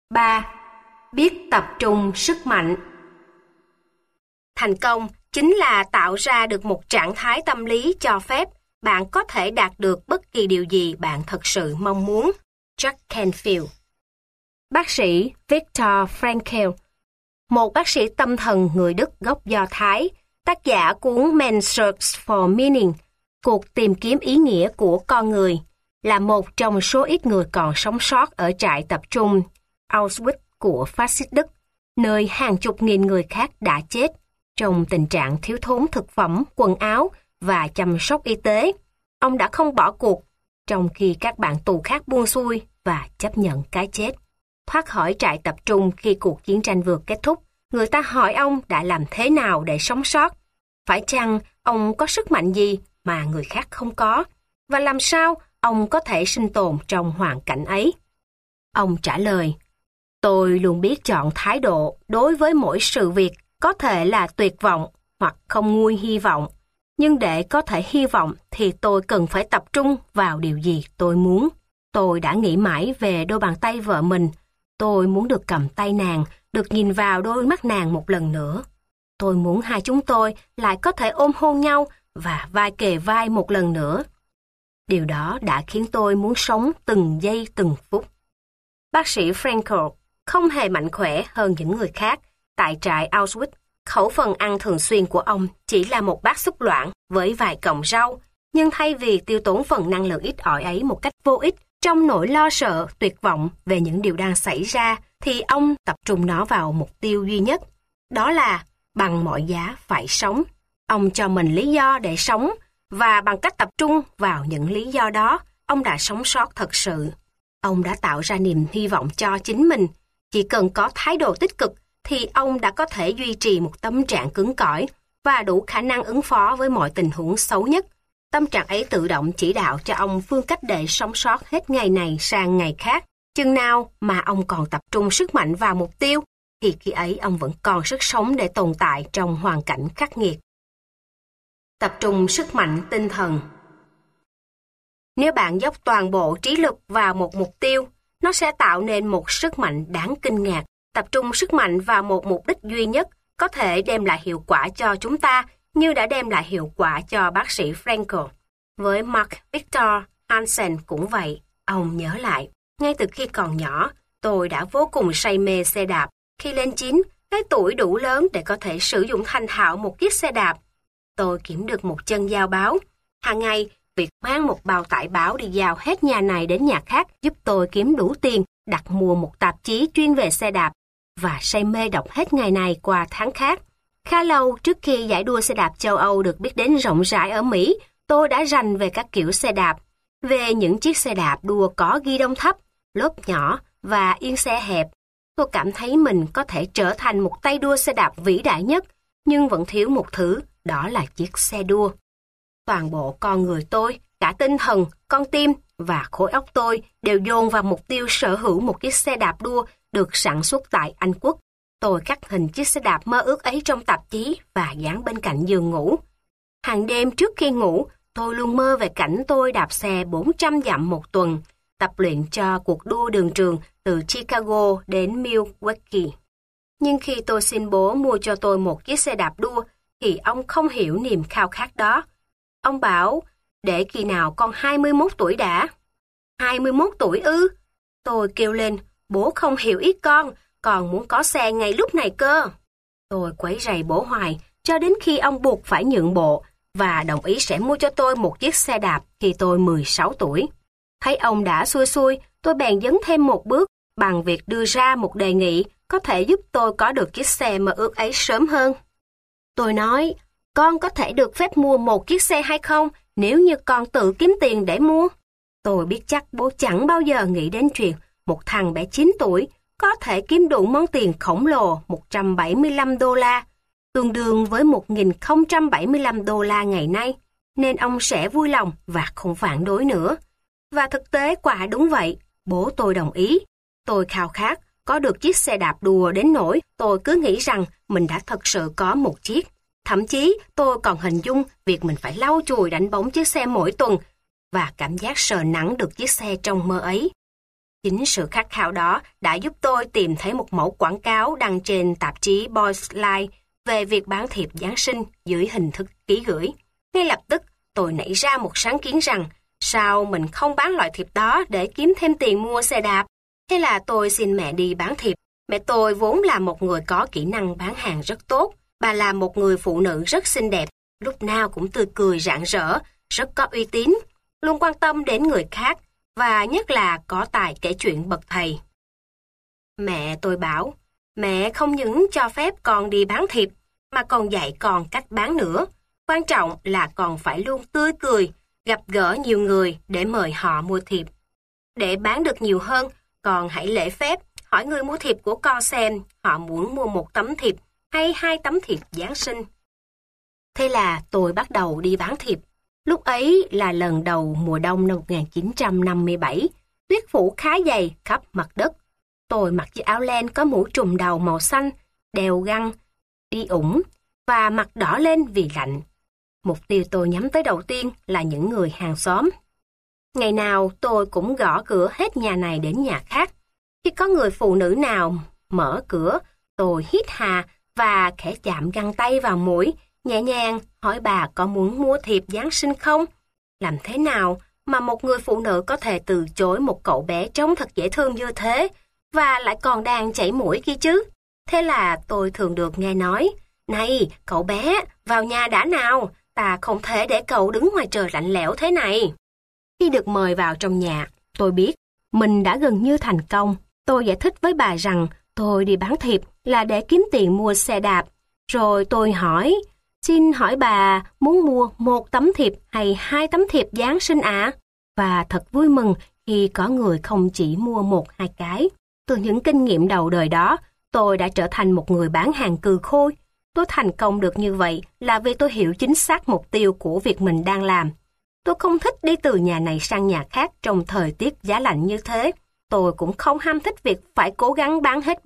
3. Biết tập trung sức mạnh. Thành công chính là tạo ra được một trạng thái tâm lý cho phép bạn có thể đạt được bất kỳ điều gì bạn thật sự mong muốn. Jack Canfield. Bác sĩ Viktor Frankl, một bác sĩ tâm thần người Đức gốc Do Thái, tác giả cuốn Man's Search for Meaning, cuộc tìm kiếm ý nghĩa của con người, là một trong số ít người còn sống sót ở trại tập trung Auschwitz của phát xít Đức, nơi hàng chục nghìn người khác đã chết trong tình trạng thiếu thốn thực phẩm, quần áo và chăm sóc y tế. Ông đã không bỏ cuộc, trong khi các bạn tù khác buông xuôi và chấp nhận cái chết. Thoát khỏi trại tập trung khi cuộc chiến tranh vừa kết thúc, người ta hỏi ông đã làm thế nào để sống sót. Phải chăng ông có sức mạnh gì mà người khác không có? Và làm sao ông có thể sinh tồn trong hoàn cảnh ấy? Ông trả lời, tôi luôn biết chọn thái độ đối với mỗi sự việc, có thể là tuyệt vọng hoặc không nguôi hy vọng. Nhưng để có thể hy vọng thì tôi cần phải tập trung vào điều gì tôi muốn. Tôi đã nghĩ mãi về đôi bàn tay vợ mình. Tôi muốn được cầm tay nàng, được nhìn vào đôi mắt nàng một lần nữa. Tôi muốn hai chúng tôi lại có thể ôm hôn nhau và vai kề vai một lần nữa. Điều đó đã khiến tôi muốn sống từng giây từng phút. Bác sĩ Frankl không hề mạnh khỏe hơn những người khác. Tại trại Auschwitz, khẩu phần ăn thường xuyên của ông chỉ là một bát súp loãng với vài cọng rau. Nhưng thay vì tiêu tốn phần năng lượng ít ỏi ấy một cách vô ích, trong nỗi lo sợ, tuyệt vọng về những điều đang xảy ra, thì ông tập trung nó vào mục tiêu duy nhất. Đó là bằng mọi giá phải sống. Ông cho mình lý do để sống, và bằng cách tập trung vào những lý do đó, ông đã sống sót thật sự. Ông đã tạo ra niềm hy vọng cho chính mình. Chỉ cần có thái độ tích cực, thì ông đã có thể duy trì một tâm trạng cứng cỏi và đủ khả năng ứng phó với mọi tình huống xấu nhất. Tâm trạng ấy tự động chỉ đạo cho ông phương cách để sống sót hết ngày này sang ngày khác. Chừng nào mà ông còn tập trung sức mạnh vào mục tiêu, thì khi ấy ông vẫn còn sức sống để tồn tại trong hoàn cảnh khắc nghiệt. Tập trung sức mạnh tinh thần. Nếu bạn dốc toàn bộ trí lực vào một mục tiêu, nó sẽ tạo nên một sức mạnh đáng kinh ngạc. Tập trung sức mạnh vào một mục đích duy nhất có thể đem lại hiệu quả cho chúng ta như đã đem lại hiệu quả cho bác sĩ Frankl. Với Mark Victor Hansen cũng vậy. Ông nhớ lại, ngay từ khi còn nhỏ, tôi đã vô cùng say mê xe đạp. Khi lên 9, cái tuổi đủ lớn để có thể sử dụng thành thạo một chiếc xe đạp, tôi kiếm được một chân giao báo. Hàng ngày, việc mang một bao tải báo đi giao hết nhà này đến nhà khác giúp tôi kiếm đủ tiền đặt mua một tạp chí chuyên về xe đạp và say mê đọc hết ngày này qua tháng khác. Khá lâu trước khi giải đua xe đạp châu Âu được biết đến rộng rãi ở Mỹ, tôi đã rành về các kiểu xe đạp, về những chiếc xe đạp đua có ghi đông thấp, lốp nhỏ và yên xe hẹp. Tôi cảm thấy mình có thể trở thành một tay đua xe đạp vĩ đại nhất, nhưng vẫn thiếu một thứ, đó là chiếc xe đua. Toàn bộ con người tôi, cả tinh thần, con tim và khối óc tôi đều dồn vào mục tiêu sở hữu một chiếc xe đạp đua được sản xuất tại Anh Quốc. Tôi cắt hình chiếc xe đạp mơ ước ấy trong tạp chí và dán bên cạnh giường ngủ. Hàng đêm trước khi ngủ, tôi luôn mơ về cảnh tôi đạp xe 400 dặm một tuần, tập luyện cho cuộc đua đường trường từ Chicago đến Milwaukee. Nhưng khi tôi xin bố mua cho tôi một chiếc xe đạp đua, thì ông không hiểu niềm khao khát đó. Ông bảo, để khi nào con 21 tuổi đã. 21 tuổi ư? Tôi kêu lên, bố không hiểu ý con muốn có xe ngay lúc này cơ. Tôi quấy rầy bố hoài, cho đến khi ông buộc phải nhượng bộ và đồng ý sẽ mua cho tôi một chiếc xe đạp khi tôi 16 tuổi. Thấy ông đã xuôi xuôi, tôi bèn dấn thêm một bước bằng việc đưa ra một đề nghị có thể giúp tôi có được chiếc xe mơ ước ấy sớm hơn. Tôi nói, con có thể được phép mua một chiếc xe hay không nếu như con tự kiếm tiền để mua? Tôi biết chắc bố chẳng bao giờ nghĩ đến chuyện một thằng bé 9 tuổi có thể kiếm đủ món tiền khổng lồ $175, tương đương với $1.075 ngày nay, nên ông sẽ vui lòng và không phản đối nữa. Và thực tế quả đúng vậy, bố tôi đồng ý. Tôi khao khát có được chiếc xe đạp đua đến nỗi tôi cứ nghĩ rằng mình đã thật sự có một chiếc. Thậm chí tôi còn hình dung việc mình phải lau chùi đánh bóng chiếc xe mỗi tuần và cảm giác sờ nắn được chiếc xe trong mơ ấy. Chính sự khát khao đó đã giúp tôi tìm thấy một mẫu quảng cáo đăng trên tạp chí Boys Life về việc bán thiệp Giáng sinh dưới hình thức ký gửi. Ngay lập tức, tôi nảy ra một sáng kiến rằng sao mình không bán loại thiệp đó để kiếm thêm tiền mua xe đạp. Thế là tôi xin mẹ đi bán thiệp. Mẹ tôi vốn là một người có kỹ năng bán hàng rất tốt. Bà là một người phụ nữ rất xinh đẹp, lúc nào cũng tươi cười rạng rỡ, rất có uy tín, luôn quan tâm đến người khác và nhất là có tài kể chuyện bậc thầy. Mẹ tôi bảo, mẹ không những cho phép con đi bán thiệp mà còn dạy con cách bán nữa. Quan trọng là còn phải luôn tươi cười, gặp gỡ nhiều người để mời họ mua thiệp. Để bán được nhiều hơn, con hãy lễ phép hỏi người mua thiệp của con xem họ muốn mua một tấm thiệp hay 2 tấm thiệp Giáng sinh. Thế là tôi bắt đầu đi bán thiệp. Lúc ấy là lần đầu mùa đông năm 1957, tuyết phủ khá dày khắp mặt đất. Tôi mặc chiếc áo len có mũ trùm đầu màu xanh, đeo găng, đi ủng và mặt đỏ lên vì lạnh. Mục tiêu tôi nhắm tới đầu tiên là những người hàng xóm. Ngày nào tôi cũng gõ cửa hết nhà này đến nhà khác. Khi có người phụ nữ nào mở cửa, tôi hít hà và khẽ chạm găng tay vào mũi, nhẹ nhàng hỏi bà có muốn mua thiệp Giáng sinh không? Làm thế nào mà một người phụ nữ có thể từ chối một cậu bé trông thật dễ thương như thế và lại còn đang chảy mũi kia chứ? Thế là tôi thường được nghe nói, này cậu bé, vào nhà đã nào, ta không thể để cậu đứng ngoài trời lạnh lẽo thế này. Khi được mời vào trong nhà, tôi biết mình đã gần như thành công. Tôi giải thích với bà rằng tôi đi bán thiệp là để kiếm tiền mua xe đạp. Rồi tôi hỏi, xin hỏi bà muốn mua 1 tấm thiệp hay 2 tấm thiệp Giáng sinh ạ? Và thật vui mừng khi có người không chỉ mua 1-2 cái. Từ những kinh nghiệm đầu đời đó, tôi đã trở thành một người bán hàng cừ khôi. Tôi thành công được như vậy là vì tôi hiểu chính xác mục tiêu của việc mình đang làm. Tôi không thích đi từ nhà này sang nhà khác trong thời tiết giá lạnh như thế. Tôi cũng không ham thích việc phải cố gắng bán hết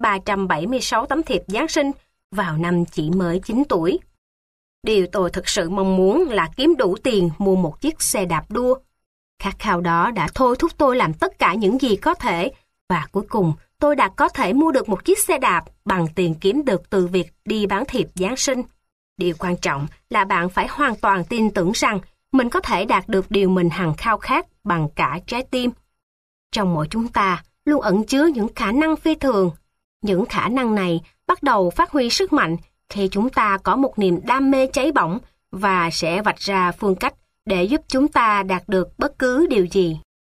376 tấm thiệp Giáng sinh vào năm chỉ mới 9 tuổi. Điều tôi thực sự mong muốn là kiếm đủ tiền mua một chiếc xe đạp đua. Khát khao đó đã thôi thúc tôi làm tất cả những gì có thể, và cuối cùng tôi đã có thể mua được một chiếc xe đạp bằng tiền kiếm được từ việc đi bán thiệp Giáng sinh. Điều quan trọng là bạn phải hoàn toàn tin tưởng rằng mình có thể đạt được điều mình hằng khao khát bằng cả trái tim. Trong mỗi chúng ta luôn ẩn chứa những khả năng phi thường. Những khả năng này bắt đầu phát huy sức mạnh khi chúng ta có một niềm đam mê cháy bỏng và sẽ vạch ra phương cách để giúp chúng ta đạt được bất cứ điều gì.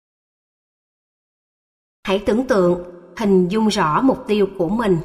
Hãy tưởng tượng, hình dung rõ mục tiêu của mình.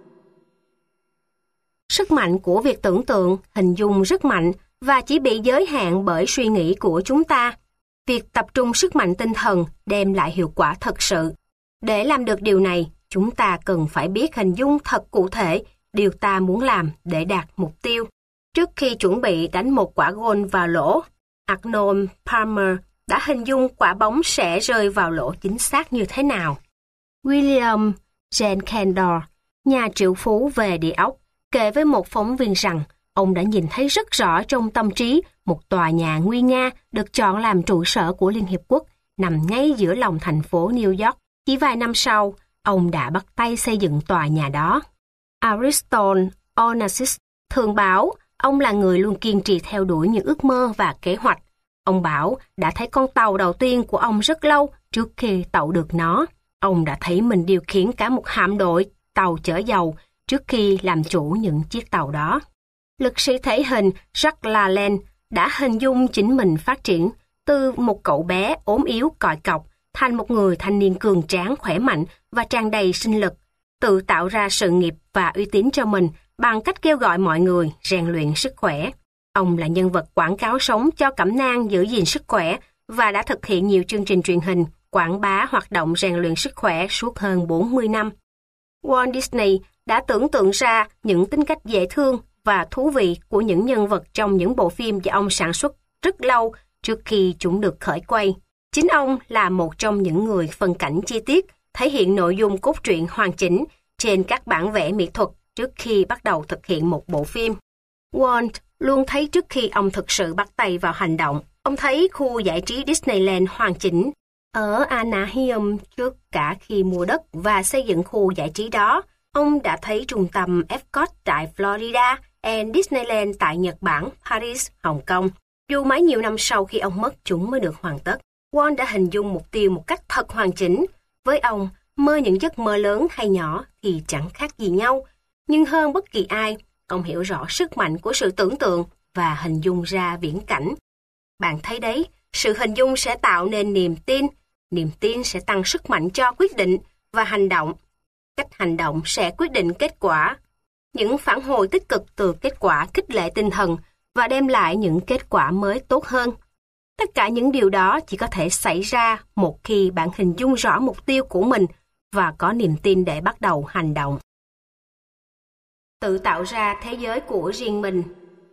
Sức mạnh của việc tưởng tượng, hình dung rất mạnh và chỉ bị giới hạn bởi suy nghĩ của chúng ta. Việc tập trung sức mạnh tinh thần đem lại hiệu quả thật sự. Để làm được điều này, chúng ta cần phải biết hình dung thật cụ thể điều ta muốn làm để đạt mục tiêu. Trước khi chuẩn bị đánh một quả gôn vào lỗ, Arnold Palmer đã hình dung quả bóng sẽ rơi vào lỗ chính xác như thế nào. William Jane Kendall, nhà triệu phú về địa ốc, kể với một phóng viên rằng ông đã nhìn thấy rất rõ trong tâm trí một tòa nhà nguy nga được chọn làm trụ sở của Liên Hiệp Quốc nằm ngay giữa lòng thành phố New York. Chỉ vài năm sau, ông đã bắt tay xây dựng tòa nhà đó. Aristotle Onassis thường bảo ông là người luôn kiên trì theo đuổi những ước mơ và kế hoạch. Ông bảo đã thấy con tàu đầu tiên của ông rất lâu trước khi tậu được nó. Ông đã thấy mình điều khiển cả một hạm đội tàu chở dầu trước khi làm chủ những chiếc tàu đó. Lực sĩ thể hình Jacques Lalanne đã hình dung chính mình phát triển từ một cậu bé ốm yếu còi cọc thành một người thanh niên cường tráng, khỏe mạnh và tràn đầy sinh lực, tự tạo ra sự nghiệp và uy tín cho mình bằng cách kêu gọi mọi người rèn luyện sức khỏe. Ông là nhân vật quảng cáo sống cho cẩm nang giữ gìn sức khỏe và đã thực hiện nhiều chương trình truyền hình quảng bá hoạt động rèn luyện sức khỏe suốt hơn 40 năm. Walt Disney đã tưởng tượng ra những tính cách dễ thương và thú vị của những nhân vật trong những bộ phim do ông sản xuất rất lâu trước khi chúng được khởi quay. Chính ông là một trong những người phân cảnh chi tiết, thể hiện nội dung cốt truyện hoàn chỉnh trên các bản vẽ mỹ thuật trước khi bắt đầu thực hiện một bộ phim. Walt luôn thấy trước khi ông thực sự bắt tay vào hành động. Ông thấy khu giải trí Disneyland hoàn chỉnh, Ở Anaheim, trước cả khi mua đất và xây dựng khu giải trí đó, ông đã thấy trung tâm Epcot tại Florida and Disneyland tại Nhật Bản, Paris, Hồng Kông. Dù mãi nhiều năm sau khi ông mất chúng mới được hoàn tất, Walt đã hình dung mục tiêu một cách thật hoàn chỉnh. Với ông, mơ những giấc mơ lớn hay nhỏ thì chẳng khác gì nhau. Nhưng hơn bất kỳ ai, ông hiểu rõ sức mạnh của sự tưởng tượng và hình dung ra viễn cảnh. Bạn thấy đấy, sự hình dung sẽ tạo nên niềm tin sẽ tăng sức mạnh cho quyết định và hành động. Cách hành động sẽ quyết định kết quả. Những phản hồi tích cực từ kết quả khích lệ tinh thần và đem lại những kết quả mới tốt hơn. Tất cả những điều đó chỉ có thể xảy ra một khi bạn hình dung rõ mục tiêu của mình và có niềm tin để bắt đầu hành động. Tự tạo ra thế giới của riêng mình.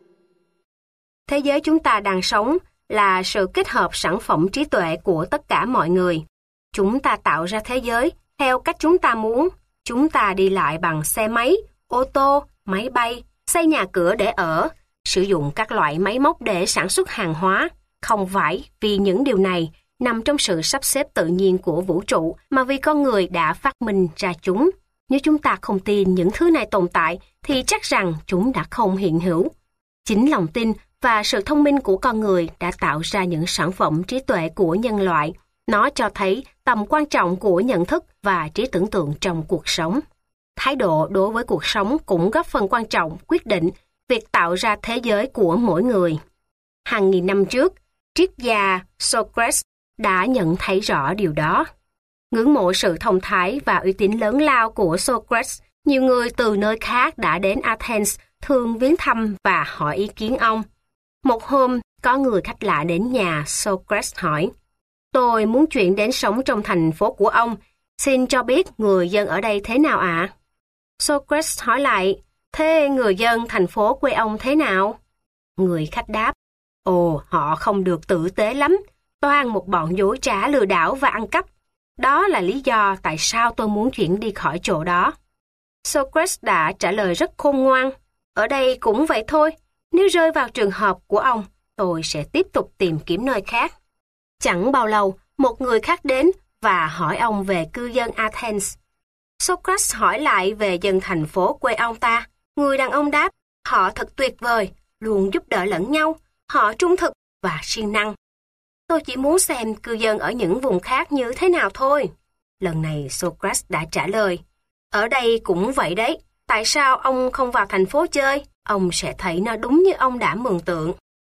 Thế giới chúng ta đang sống là sự kết hợp sản phẩm trí tuệ của tất cả mọi người. Chúng ta tạo ra thế giới theo cách chúng ta muốn. Chúng ta đi lại bằng xe máy, ô tô, máy bay, xây nhà cửa để ở, sử dụng các loại máy móc để sản xuất hàng hóa. Không phải vì những điều này nằm trong sự sắp xếp tự nhiên của vũ trụ, mà vì con người đã phát minh ra chúng. Nếu chúng ta không tin những thứ này tồn tại, thì chắc rằng chúng đã không hiện hữu. Chính lòng tin và sự thông minh của con người đã tạo ra những sản phẩm trí tuệ của nhân loại. Nó cho thấy tầm quan trọng của nhận thức và trí tưởng tượng trong cuộc sống. Thái độ đối với cuộc sống cũng góp phần quan trọng quyết định việc tạo ra thế giới của mỗi người. Hàng nghìn năm trước, triết gia Socrates đã nhận thấy rõ điều đó. Ngưỡng mộ sự thông thái và uy tín lớn lao của Socrates, nhiều người từ nơi khác đã đến Athens thường viếng thăm và hỏi ý kiến ông. Một hôm, có người khách lạ đến nhà Socrates hỏi: "Tôi muốn chuyển đến sống trong thành phố của ông. Xin cho biết người dân ở đây thế nào ạ?" Socrates hỏi lại: "Thế người dân thành phố quê ông thế nào?" Người khách đáp: "Ồ, họ không được tử tế lắm, toàn một bọn dối trá lừa đảo và ăn cắp. Đó là lý do tại sao tôi muốn chuyển đi khỏi chỗ đó." Socrates đã trả lời rất khôn ngoan: "Ở đây cũng vậy thôi, nếu rơi vào trường hợp của ông, tôi sẽ tiếp tục tìm kiếm nơi khác." Chẳng bao lâu, một người khác đến và hỏi ông về cư dân Athens. Socrates hỏi lại về dân thành phố quê ông ta. Người đàn ông đáp: "Họ thật tuyệt vời, luôn giúp đỡ lẫn nhau, họ trung thực và siêng năng. Tôi chỉ muốn xem cư dân ở những vùng khác như thế nào thôi." Lần này Socrates đã trả lời: "Ở đây cũng vậy đấy, tại sao ông không vào thành phố chơi? Ông sẽ thấy nó đúng như ông đã mường tượng."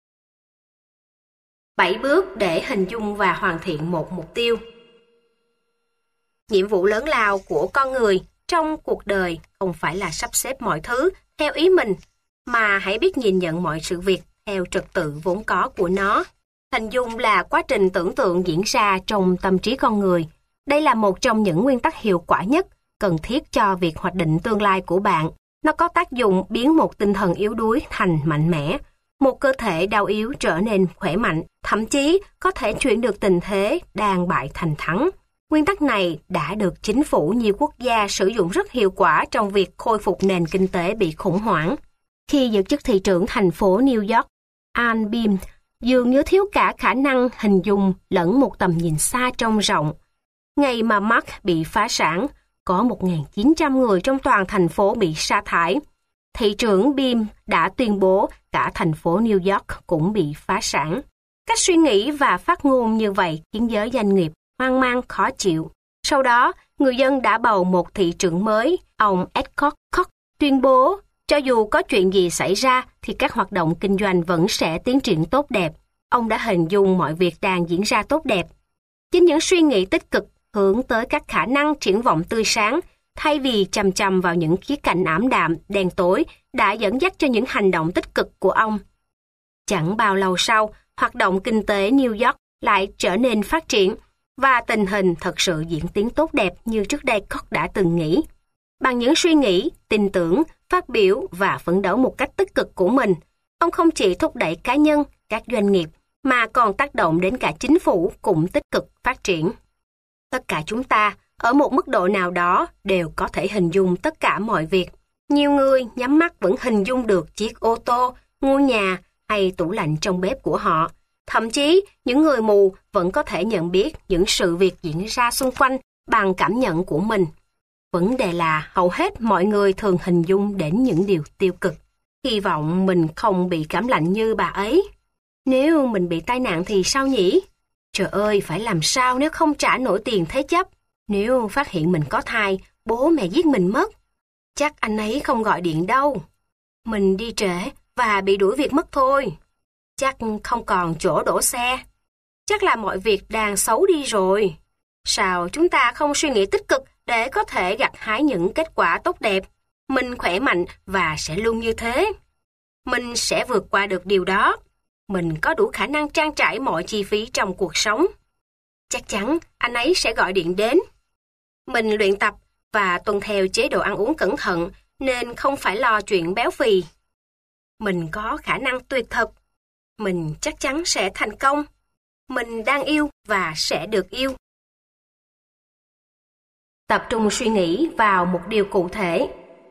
7 bước để hình dung và hoàn thiện một mục tiêu. Nhiệm vụ lớn lao của con người trong cuộc đời không phải là sắp xếp mọi thứ theo ý mình, mà hãy biết nhìn nhận mọi sự việc theo trật tự vốn có của nó. Hình dung là quá trình tưởng tượng diễn ra trong tâm trí con người. Đây là một trong những nguyên tắc hiệu quả nhất, cần thiết cho việc hoạch định tương lai của bạn. Nó có tác dụng biến một tinh thần yếu đuối thành mạnh mẽ, một cơ thể đau yếu trở nên khỏe mạnh, thậm chí có thể chuyển được tình thế đang bại thành thắng. Nguyên tắc này đã được chính phủ nhiều quốc gia sử dụng rất hiệu quả trong việc khôi phục nền kinh tế bị khủng hoảng. Khi giữ chức thị trưởng thành phố New York, Al Beam dường như thiếu cả khả năng hình dung lẫn một tầm nhìn xa trông rộng. Ngày mà Mark bị phá sản, có 1.900 người trong toàn thành phố bị sa thải. Thị trưởng Beam đã tuyên bố cả thành phố New York cũng bị phá sản. Cách suy nghĩ và phát ngôn như vậy khiến giới doanh nghiệp hoang mang khó chịu. Sau đó, người dân đã bầu một thị trưởng mới, ông Edcott Cox, tuyên bố cho dù có chuyện gì xảy ra thì các hoạt động kinh doanh vẫn sẽ tiến triển tốt đẹp. Ông đã hình dung mọi việc đang diễn ra tốt đẹp. Chính những suy nghĩ tích cực hướng tới các khả năng triển vọng tươi sáng, thay vì chằm chằm vào những khía cạnh ảm đạm, đen tối, đã dẫn dắt cho những hành động tích cực của ông. Chẳng bao lâu sau, hoạt động kinh tế New York lại trở nên phát triển, và tình hình thật sự diễn tiến tốt đẹp như trước đây Cox đã từng nghĩ. Bằng những suy nghĩ, tin tưởng, phát biểu và phấn đấu một cách tích cực của mình, ông không chỉ thúc đẩy cá nhân, các doanh nghiệp, mà còn tác động đến cả chính phủ cũng tích cực phát triển. Tất cả chúng ta, ở một mức độ nào đó, đều có thể hình dung tất cả mọi việc. Nhiều người nhắm mắt vẫn hình dung được chiếc ô tô, ngôi nhà hay tủ lạnh trong bếp của họ. Thậm chí, những người mù vẫn có thể nhận biết những sự việc diễn ra xung quanh bằng cảm nhận của mình. Vấn đề là hầu hết mọi người thường hình dung đến những điều tiêu cực. Hy vọng mình không bị cảm lạnh như bà ấy. Nếu mình bị tai nạn thì sao nhỉ? Trời ơi, phải làm sao nếu không trả nổi tiền thế chấp? Nếu phát hiện mình có thai, bố mẹ giết mình mất. Chắc anh ấy không gọi điện đâu. Mình đi trễ và bị đuổi việc mất thôi. Chắc không còn chỗ đổ xe. Chắc là mọi việc đang xấu đi rồi. Sao chúng ta không suy nghĩ tích cực để có thể gặt hái những kết quả tốt đẹp? Mình khỏe mạnh và sẽ luôn như thế. Mình sẽ vượt qua được điều đó. Mình có đủ khả năng trang trải mọi chi phí trong cuộc sống. Chắc chắn anh ấy sẽ gọi điện đến. Mình luyện tập và tuân theo chế độ ăn uống cẩn thận nên không phải lo chuyện béo phì. Mình có khả năng tuyệt thực. Mình chắc chắn sẽ thành công. Mình đang yêu và sẽ được yêu. Tập trung suy nghĩ vào một điều cụ thể.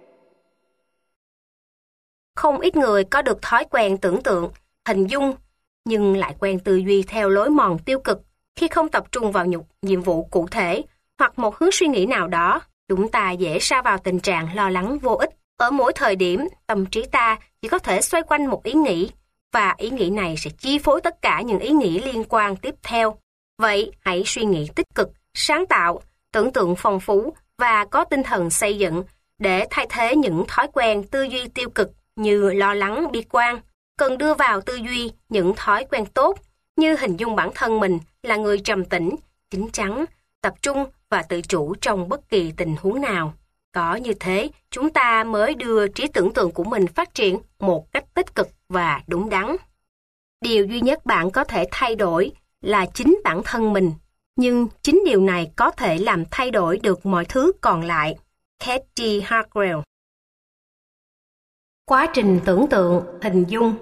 Không ít người có được thói quen tưởng tượng, hình dung, nhưng lại quen tư duy theo lối mòn tiêu cực khi không tập trung vào nhiệm vụ cụ thể hoặc một hướng suy nghĩ nào đó. Chúng ta dễ sa vào tình trạng lo lắng vô ích. Ở mỗi thời điểm, tâm trí ta chỉ có thể xoay quanh một ý nghĩ, và ý nghĩ này sẽ chi phối tất cả những ý nghĩ liên quan tiếp theo. Vậy, hãy suy nghĩ tích cực, sáng tạo, tưởng tượng phong phú và có tinh thần xây dựng để thay thế những thói quen tư duy tiêu cực như lo lắng, bi quan. Cần đưa vào tư duy những thói quen tốt như hình dung bản thân mình là người trầm tĩnh, chín chắn, tập trung và tự chủ trong bất kỳ tình huống nào. Có như thế, chúng ta mới đưa trí tưởng tượng của mình phát triển một cách tích cực và đúng đắn. Điều duy nhất bạn có thể thay đổi là chính bản thân mình, nhưng chính điều này có thể làm thay đổi được mọi thứ còn lại. Katie Hartwell. Quá trình tưởng tượng, hình dung.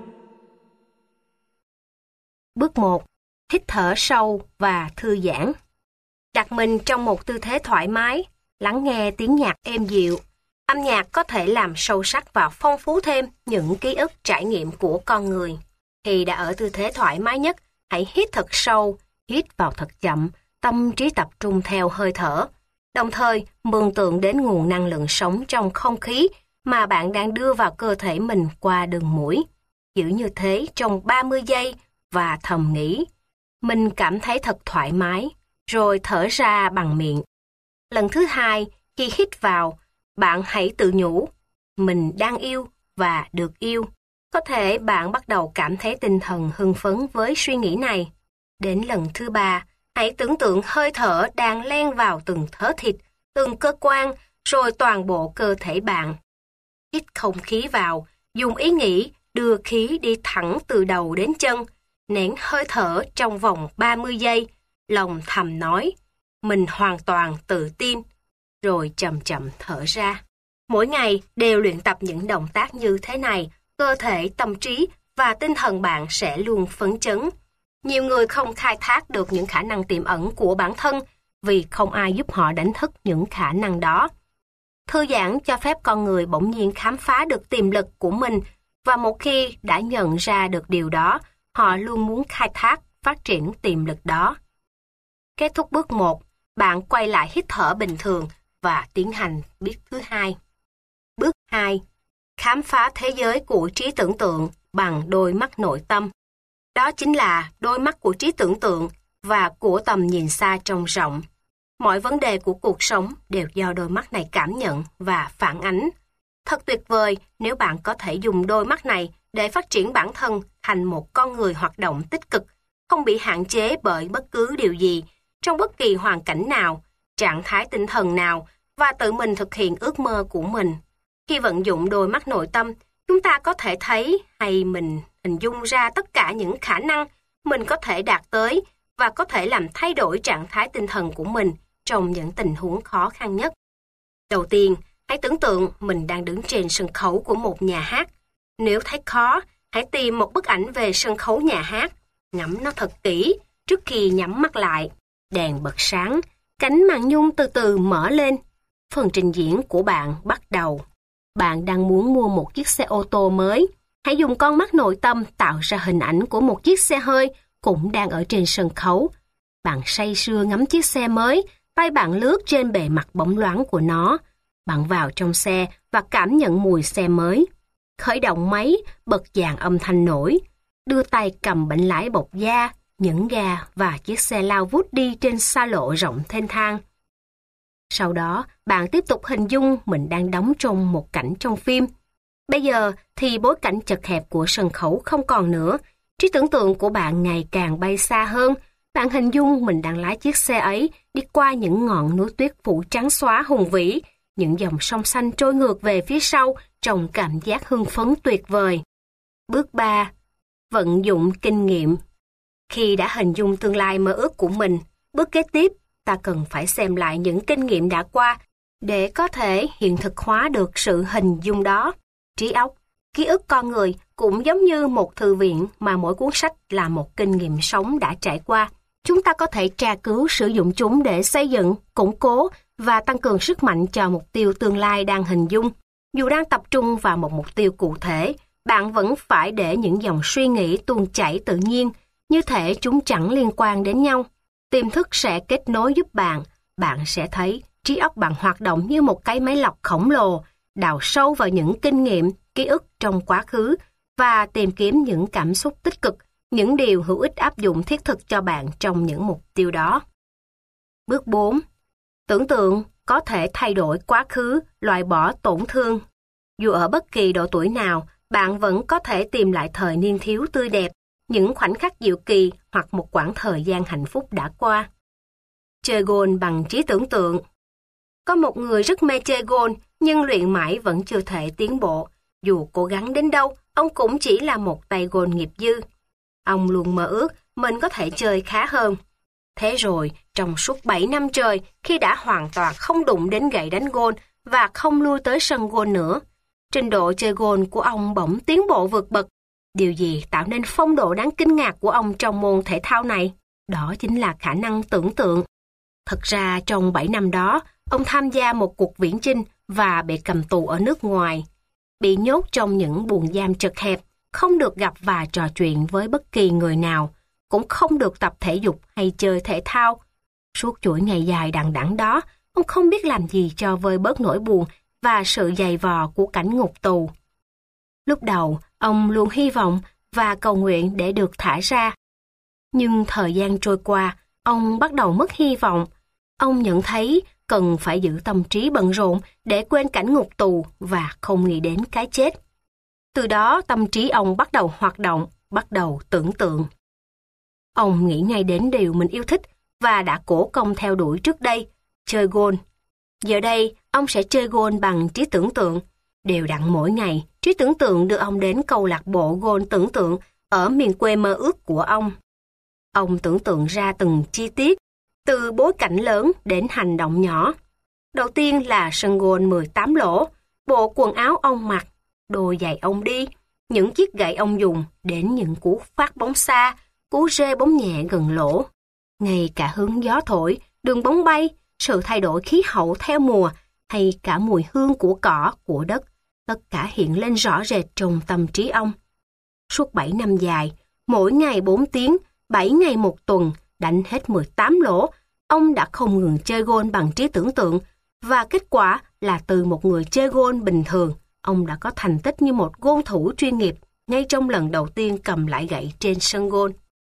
Bước 1. Hít thở sâu và thư giãn. Đặt mình trong một tư thế thoải mái, lắng nghe tiếng nhạc êm dịu. Âm nhạc có thể làm sâu sắc và phong phú thêm những ký ức trải nghiệm của con người. Khi đã ở tư thế thoải mái nhất, hãy hít thật sâu, hít vào thật chậm, tâm trí tập trung theo hơi thở. Đồng thời, mường tượng đến nguồn năng lượng sống trong không khí mà bạn đang đưa vào cơ thể mình qua đường mũi. Giữ như thế trong 30 giây và thầm nghĩ. Mình cảm thấy thật thoải mái, rồi thở ra bằng miệng. Lần thứ hai, khi hít vào, bạn hãy tự nhủ, mình đang yêu và được yêu. Có thể bạn bắt đầu cảm thấy tinh thần hưng phấn với suy nghĩ này. Đến lần thứ ba, hãy tưởng tượng hơi thở đang len vào từng thớ thịt, từng cơ quan, rồi toàn bộ cơ thể bạn. Hít không khí vào, dùng ý nghĩ đưa khí đi thẳng từ đầu đến chân, nén hơi thở trong vòng 30 giây, lòng thầm nói, mình hoàn toàn tự tin, rồi chậm chậm thở ra. Mỗi ngày đều luyện tập những động tác như thế này, cơ thể, tâm trí và tinh thần bạn sẽ luôn phấn chấn. Nhiều người không khai thác được những khả năng tiềm ẩn của bản thân vì không ai giúp họ đánh thức những khả năng đó. Thư giãn cho phép con người bỗng nhiên khám phá được tiềm lực của mình, và một khi đã nhận ra được điều đó, họ luôn muốn khai thác, phát triển tiềm lực đó. Kết thúc bước 1, bạn quay lại hít thở bình thường và tiến hành bước thứ 2. Bước 2. Khám phá thế giới của trí tưởng tượng bằng đôi mắt nội tâm. Đó chính là đôi mắt của trí tưởng tượng và của tầm nhìn xa trông rộng. Mọi vấn đề của cuộc sống đều do đôi mắt này cảm nhận và phản ánh. Thật tuyệt vời nếu bạn có thể dùng đôi mắt này để phát triển bản thân thành một con người hoạt động tích cực, không bị hạn chế bởi bất cứ điều gì, trong bất kỳ hoàn cảnh nào, trạng thái tinh thần nào, và tự mình thực hiện ước mơ của mình. Khi vận dụng đôi mắt nội tâm, chúng ta có thể thấy hay mình hình dung ra tất cả những khả năng mình có thể đạt tới và có thể làm thay đổi trạng thái tinh thần của mình trong những tình huống khó khăn nhất. Đầu tiên, hãy tưởng tượng mình đang đứng trên sân khấu của một nhà hát. Nếu thấy khó, hãy tìm một bức ảnh về sân khấu nhà hát, ngắm nó thật kỹ trước khi nhắm mắt lại. Đèn bật sáng, cánh màn nhung từ từ mở lên. Phần trình diễn của bạn bắt đầu. Bạn đang muốn mua một chiếc xe ô tô mới. Hãy dùng con mắt nội tâm tạo ra hình ảnh của một chiếc xe hơi cũng đang ở trên sân khấu. Bạn say sưa ngắm chiếc xe mới, tay bạn lướt trên bề mặt bóng loáng của nó. Bạn vào trong xe và cảm nhận mùi xe mới. Khởi động máy, bật dàn âm thanh nổi. Đưa tay cầm bánh lái bọc da, nhấn ga và chiếc xe lao vút đi trên xa lộ rộng thênh thang. Sau đó, bạn tiếp tục hình dung mình đang đóng trong một cảnh trong phim. Bây giờ thì bối cảnh chật hẹp của sân khấu không còn nữa. Trí tưởng tượng của bạn ngày càng bay xa hơn. Bạn hình dung mình đang lái chiếc xe ấy đi qua những ngọn núi tuyết phủ trắng xóa hùng vĩ, những dòng sông xanh trôi ngược về phía sau trong cảm giác hưng phấn tuyệt vời. Bước 3. Vận dụng kinh nghiệm. Khi đã hình dung tương lai mơ ước của mình, bước kế tiếp, ta cần phải xem lại những kinh nghiệm đã qua để có thể hiện thực hóa được sự hình dung đó. Trí óc, ký ức con người cũng giống như một thư viện mà mỗi cuốn sách là một kinh nghiệm sống đã trải qua. Chúng ta có thể tra cứu sử dụng chúng để xây dựng, củng cố và tăng cường sức mạnh cho mục tiêu tương lai đang hình dung. Dù đang tập trung vào một mục tiêu cụ thể, bạn vẫn phải để những dòng suy nghĩ tuôn chảy tự nhiên, như thể chúng chẳng liên quan đến nhau. Tiềm thức sẽ kết nối giúp bạn. Bạn sẽ thấy trí óc bạn hoạt động như một cái máy lọc khổng lồ, đào sâu vào những kinh nghiệm, ký ức trong quá khứ và tìm kiếm những cảm xúc tích cực, những điều hữu ích áp dụng thiết thực cho bạn trong những mục tiêu đó. Bước 4. Tưởng tượng có thể thay đổi quá khứ, loại bỏ tổn thương. Dù ở bất kỳ độ tuổi nào, bạn vẫn có thể tìm lại thời niên thiếu tươi đẹp, những khoảnh khắc diệu kỳ hoặc một quãng thời gian hạnh phúc đã qua. Chơi golf bằng trí tưởng tượng. Có một người rất mê chơi golf nhưng luyện mãi vẫn chưa thể tiến bộ. Dù cố gắng đến đâu, ông cũng chỉ là một tay golf nghiệp dư. Ông luôn mơ ước mình có thể chơi khá hơn. Thế rồi, trong suốt 7 năm trời, khi đã hoàn toàn không đụng đến gậy đánh golf và không lui tới sân golf nữa, trình độ chơi golf của ông bỗng tiến bộ vượt bậc. Điều gì tạo nên phong độ đáng kinh ngạc của ông trong môn thể thao này? Đó chính là khả năng tưởng tượng. Thật ra trong 7 năm đó, ông tham gia một cuộc viễn chinh và bị cầm tù ở nước ngoài. Bị nhốt trong những buồng giam chật hẹp, không được gặp và trò chuyện với bất kỳ người nào, cũng không được tập thể dục hay chơi thể thao. Suốt chuỗi ngày dài đằng đẵng đó, ông không biết làm gì cho vơi bớt nỗi buồn và sự dày vò của cảnh ngục tù. Lúc đầu, ông luôn hy vọng và cầu nguyện để được thả ra. Nhưng thời gian trôi qua, ông bắt đầu mất hy vọng. Ông nhận thấy cần phải giữ tâm trí bận rộn để quên cảnh ngục tù và không nghĩ đến cái chết. Từ đó tâm trí ông bắt đầu hoạt động, bắt đầu tưởng tượng. Ông nghĩ ngay đến điều mình yêu thích và đã cố công theo đuổi trước đây, chơi golf. Giờ đây, ông sẽ chơi golf bằng trí tưởng tượng. Đều đặn mỗi ngày, trí tưởng tượng đưa ông đến câu lạc bộ golf tưởng tượng ở miền quê mơ ước của ông. Ông tưởng tượng ra từng chi tiết, từ bối cảnh lớn đến hành động nhỏ. Đầu tiên là sân golf 18 lỗ, bộ quần áo ông mặc, đôi giày ông đi, những chiếc gậy ông dùng đến những cú phát bóng xa, cú rê bóng nhẹ gần lỗ. Ngay cả hướng gió thổi, đường bóng bay, sự thay đổi khí hậu theo mùa hay cả mùi hương của cỏ, của đất, tất cả hiện lên rõ rệt trong tâm trí ông. Suốt 7 năm dài, mỗi ngày 4 tiếng, 7 ngày một tuần, đánh hết 18 lỗ, ông đã không ngừng chơi golf bằng trí tưởng tượng, và kết quả là từ một người chơi golf bình thường, ông đã có thành tích như một golf thủ chuyên nghiệp ngay trong lần đầu tiên cầm lại gậy trên sân golf.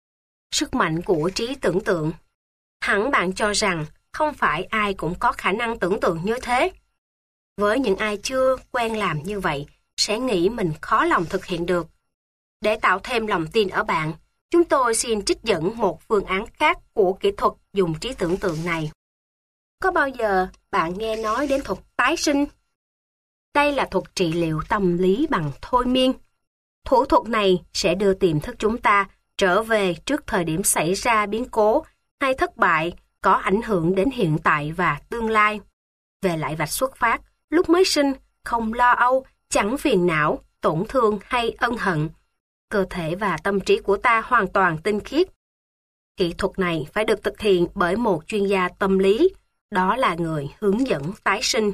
Sức mạnh của trí tưởng tượng. Hẳn bạn cho rằng không phải ai cũng có khả năng tưởng tượng như thế. Với những ai chưa quen làm như vậy, sẽ nghĩ mình khó lòng thực hiện được. Để tạo thêm lòng tin ở bạn, chúng tôi xin trích dẫn một phương án khác của kỹ thuật dùng trí tưởng tượng này. Có bao giờ bạn nghe nói đến thuật tái sinh? Đây là thuật trị liệu tâm lý bằng thôi miên. Thủ thuật này sẽ đưa tiềm thức chúng ta trở về trước thời điểm xảy ra biến cố hay thất bại có ảnh hưởng đến hiện tại và tương lai. Về lại vạch xuất phát, lúc mới sinh, không lo âu, chẳng phiền não, tổn thương hay ân hận. Cơ thể và tâm trí của ta hoàn toàn tinh khiết. Kỹ thuật này phải được thực hiện bởi một chuyên gia tâm lý, đó là người hướng dẫn tái sinh.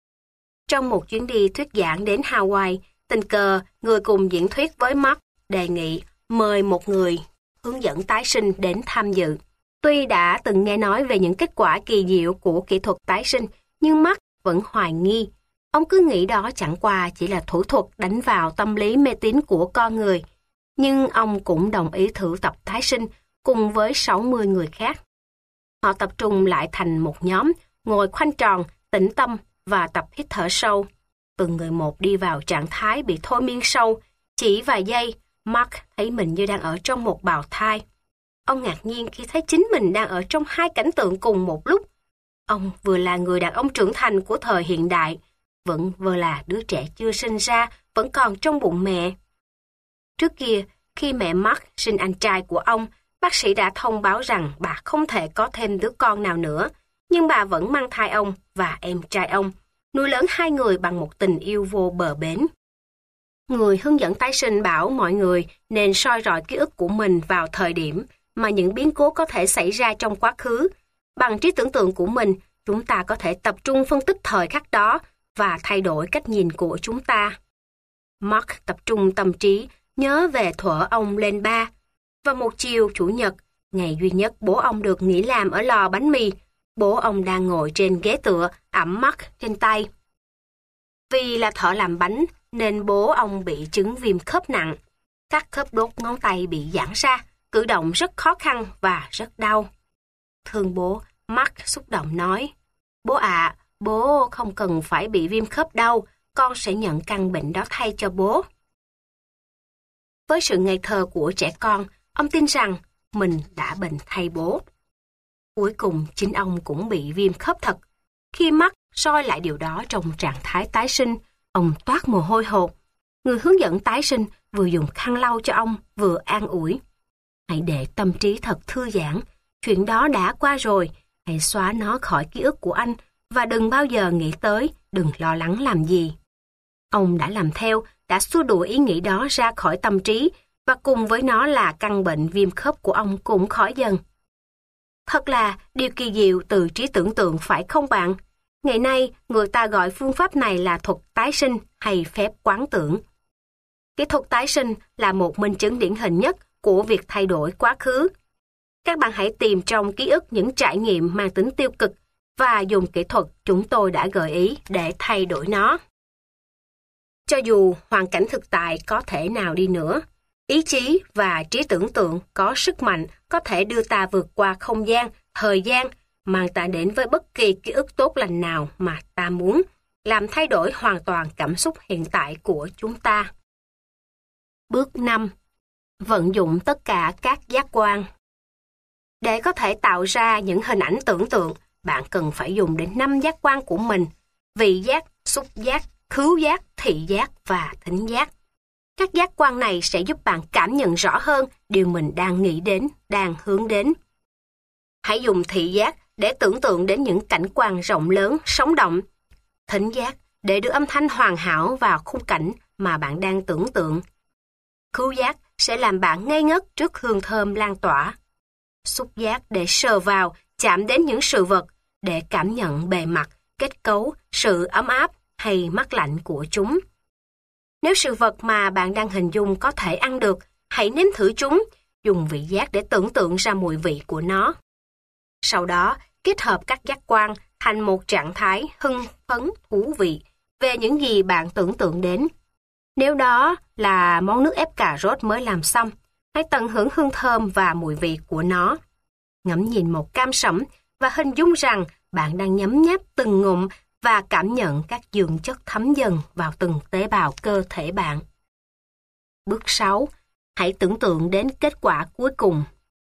Trong một chuyến đi thuyết giảng đến Hawaii, tình cờ người cùng diễn thuyết với Mark đề nghị mời một người hướng dẫn tái sinh đến tham dự. Tuy đã từng nghe nói về những kết quả kỳ diệu của kỹ thuật tái sinh, nhưng Mark vẫn hoài nghi. Ông cứ nghĩ đó chẳng qua chỉ là thủ thuật đánh vào tâm lý mê tín của con người. Nhưng ông cũng đồng ý thử tập tái sinh cùng với 60 người khác. Họ tập trung lại thành một nhóm, ngồi khoanh tròn, tĩnh tâm và tập hít thở sâu. Từng người một đi vào trạng thái bị thôi miên sâu. Chỉ vài giây, Mark thấy mình như đang ở trong một bào thai. Ông ngạc nhiên khi thấy chính mình đang ở trong hai cảnh tượng cùng một lúc. Ông vừa là người đàn ông trưởng thành của thời hiện đại, vẫn vừa là đứa trẻ chưa sinh ra, vẫn còn trong bụng mẹ. Trước kia, khi mẹ Mark sinh anh trai của ông, bác sĩ đã thông báo rằng bà không thể có thêm đứa con nào nữa, nhưng bà vẫn mang thai ông và em trai ông, nuôi lớn hai người bằng một tình yêu vô bờ bến. Người hướng dẫn tái sinh bảo mọi người nên soi rọi ký ức của mình vào thời điểm mà những biến cố có thể xảy ra trong quá khứ. Bằng trí tưởng tượng của mình, chúng ta có thể tập trung phân tích thời khắc đó và thay đổi cách nhìn của chúng ta. Mark tập trung tâm trí, nhớ về thuở ông lên 3. Vào một chiều Chủ nhật, ngày duy nhất bố ông được nghỉ làm ở lò bánh mì, bố ông đang ngồi trên ghế tựa, ẵm Mark trên tay. Vì là thợ làm bánh, nên bố ông bị chứng viêm khớp nặng. Các khớp đốt ngón tay bị giãn ra, cử động rất khó khăn và rất đau. Thương bố, Mark xúc động nói, bố ạ, bố không cần phải bị viêm khớp đâu, con sẽ nhận căn bệnh đó thay cho bố. Với sự ngây thơ của trẻ con, ông tin rằng mình đã bệnh thay bố. Cuối cùng, chính ông cũng bị viêm khớp thật. Khi Mark soi lại điều đó trong trạng thái tái sinh, ông toát mồ hôi hột. Người hướng dẫn tái sinh vừa dùng khăn lau cho ông, vừa an ủi. Hãy để tâm trí thật thư giãn, chuyện đó đã qua rồi, hãy xóa nó khỏi ký ức của anh và đừng bao giờ nghĩ tới, đừng lo lắng làm gì. Ông đã làm theo, đã xua đuổi ý nghĩ đó ra khỏi tâm trí và cùng với nó là căn bệnh viêm khớp của ông cũng khỏi dần. Thật là điều kỳ diệu từ trí tưởng tượng phải không bạn? Ngày nay, người ta gọi phương pháp này là thuật tái sinh hay phép quán tưởng. Kỹ thuật tái sinh là một minh chứng điển hình nhất của việc thay đổi quá khứ. Các bạn hãy tìm trong ký ức những trải nghiệm mang tính tiêu cực và dùng kỹ thuật chúng tôi đã gợi ý để thay đổi nó. Cho dù hoàn cảnh thực tại có thể nào đi nữa, ý chí và trí tưởng tượng có sức mạnh có thể đưa ta vượt qua không gian, thời gian, mang ta đến với bất kỳ ký ức tốt lành nào mà ta muốn, làm thay đổi hoàn toàn cảm xúc hiện tại của chúng ta. Bước 5. Vận dụng tất cả các giác quan. Để có thể tạo ra những hình ảnh tưởng tượng, bạn cần phải dùng đến 5 giác quan của mình: vị giác, xúc giác, khứu giác, thị giác và thính giác. Các giác quan này sẽ giúp bạn cảm nhận rõ hơn điều mình đang nghĩ đến, đang hướng đến. Hãy dùng thị giác để tưởng tượng đến những cảnh quan rộng lớn, sống động. Thính giác để đưa âm thanh hoàn hảo vào khung cảnh mà bạn đang tưởng tượng. Khứu giác sẽ làm bạn ngây ngất trước hương thơm lan tỏa. Xúc giác để sờ vào, chạm đến những sự vật, để cảm nhận bề mặt, kết cấu, sự ấm áp hay mát lạnh của chúng. Nếu sự vật mà bạn đang hình dung có thể ăn được, hãy nếm thử chúng, dùng vị giác để tưởng tượng ra mùi vị của nó. Sau đó, kết hợp các giác quan thành một trạng thái hưng phấn thú vị về những gì bạn tưởng tượng đến. Nếu đó là món nước ép cà rốt mới làm xong, hãy tận hưởng hương thơm và mùi vị của nó. Ngắm nhìn một cam sẫm và hình dung rằng bạn đang nhấm nháp từng ngụm và cảm nhận các dưỡng chất thấm dần vào từng tế bào cơ thể bạn. Bước 6. Hãy tưởng tượng đến kết quả cuối cùng.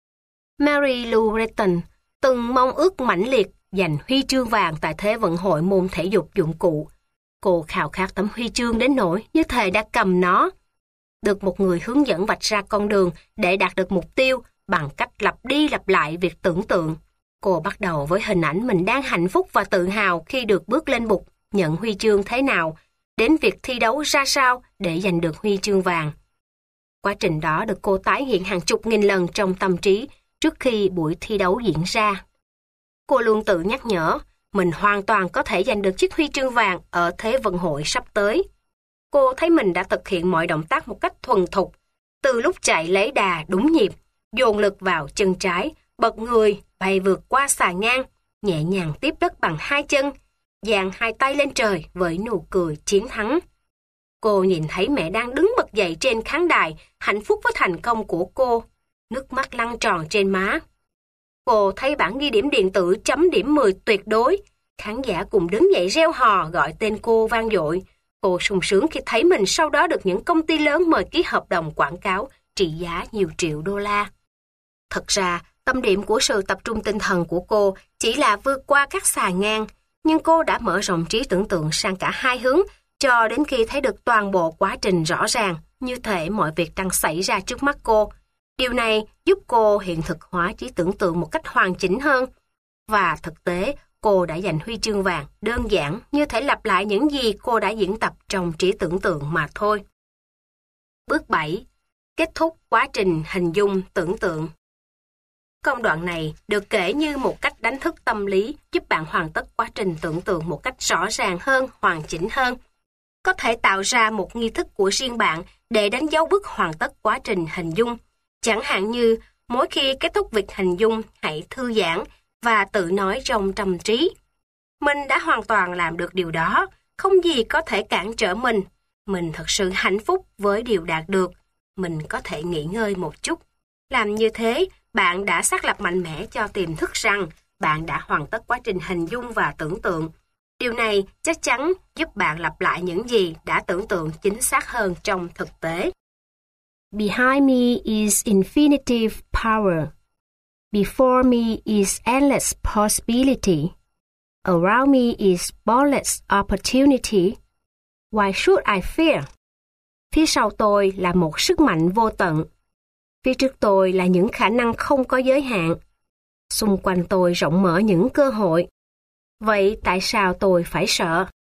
Mary Lou Retton từng mong ước mãnh liệt giành huy chương vàng tại Thế vận hội môn thể dục dụng cụ. Cô khao khát tấm huy chương đến nỗi như thể đã cầm nó. Được một người hướng dẫn vạch ra con đường để đạt được mục tiêu bằng cách lặp đi lặp lại việc tưởng tượng. Cô bắt đầu với hình ảnh mình đang hạnh phúc và tự hào khi được bước lên bục, nhận huy chương thế nào, đến việc thi đấu ra sao để giành được huy chương vàng. Quá trình đó được cô tái hiện hàng chục nghìn lần trong tâm trí trước khi buổi thi đấu diễn ra. Cô luôn tự nhắc nhở, mình hoàn toàn có thể giành được chiếc huy chương vàng ở Thế vận hội sắp tới. Cô thấy mình đã thực hiện mọi động tác một cách thuần thục, từ lúc chạy lấy đà đúng nhịp, dồn lực vào chân trái, bật người, bay vượt qua xà ngang, nhẹ nhàng tiếp đất bằng hai chân, dang hai tay lên trời với nụ cười chiến thắng. Cô nhìn thấy mẹ đang đứng bật dậy trên khán đài, hạnh phúc với thành công của cô, nước mắt lăn tròn trên má. Cô thấy bảng ghi điểm điện tử chấm điểm 10 tuyệt đối, khán giả cùng đứng dậy reo hò gọi tên cô vang dội. Cô sung sướng khi thấy mình sau đó được những công ty lớn mời ký hợp đồng quảng cáo trị giá nhiều triệu đô la. Thật ra, tâm điểm của sự tập trung tinh thần của cô chỉ là vượt qua các xà ngang, nhưng cô đã mở rộng trí tưởng tượng sang cả hai hướng cho đến khi thấy được toàn bộ quá trình rõ ràng, như thể mọi việc đang xảy ra trước mắt cô. Điều này giúp cô hiện thực hóa trí tưởng tượng một cách hoàn chỉnh hơn. Và thực tế, cô đã giành huy chương vàng đơn giản như thể lặp lại những gì cô đã diễn tập trong trí tưởng tượng mà thôi. Bước 7. Kết thúc quá trình hình dung tưởng tượng. Công đoạn này được kể như một cách đánh thức tâm lý giúp bạn hoàn tất quá trình tưởng tượng một cách rõ ràng hơn, hoàn chỉnh hơn. Có thể tạo ra một nghi thức của riêng bạn để đánh dấu bước hoàn tất quá trình hình dung. Chẳng hạn như, mỗi khi kết thúc việc hình dung, hãy thư giãn và tự nói trong tâm trí. Mình đã hoàn toàn làm được điều đó, không gì có thể cản trở mình. Mình thật sự hạnh phúc với điều đạt được. Mình có thể nghỉ ngơi một chút. Làm như thế, bạn đã xác lập mạnh mẽ cho tiềm thức rằng bạn đã hoàn tất quá trình hình dung và tưởng tượng. Điều này chắc chắn giúp bạn lặp lại những gì đã tưởng tượng chính xác hơn trong thực tế. Behind me is infinitive power. Before me is endless possibility. Around me is boundless opportunity. Why should I fear? Phía sau tôi là một sức mạnh vô tận. Phía trước tôi là những khả năng không có giới hạn. Xung quanh tôi rộng mở những cơ hội. Vậy tại sao tôi phải sợ?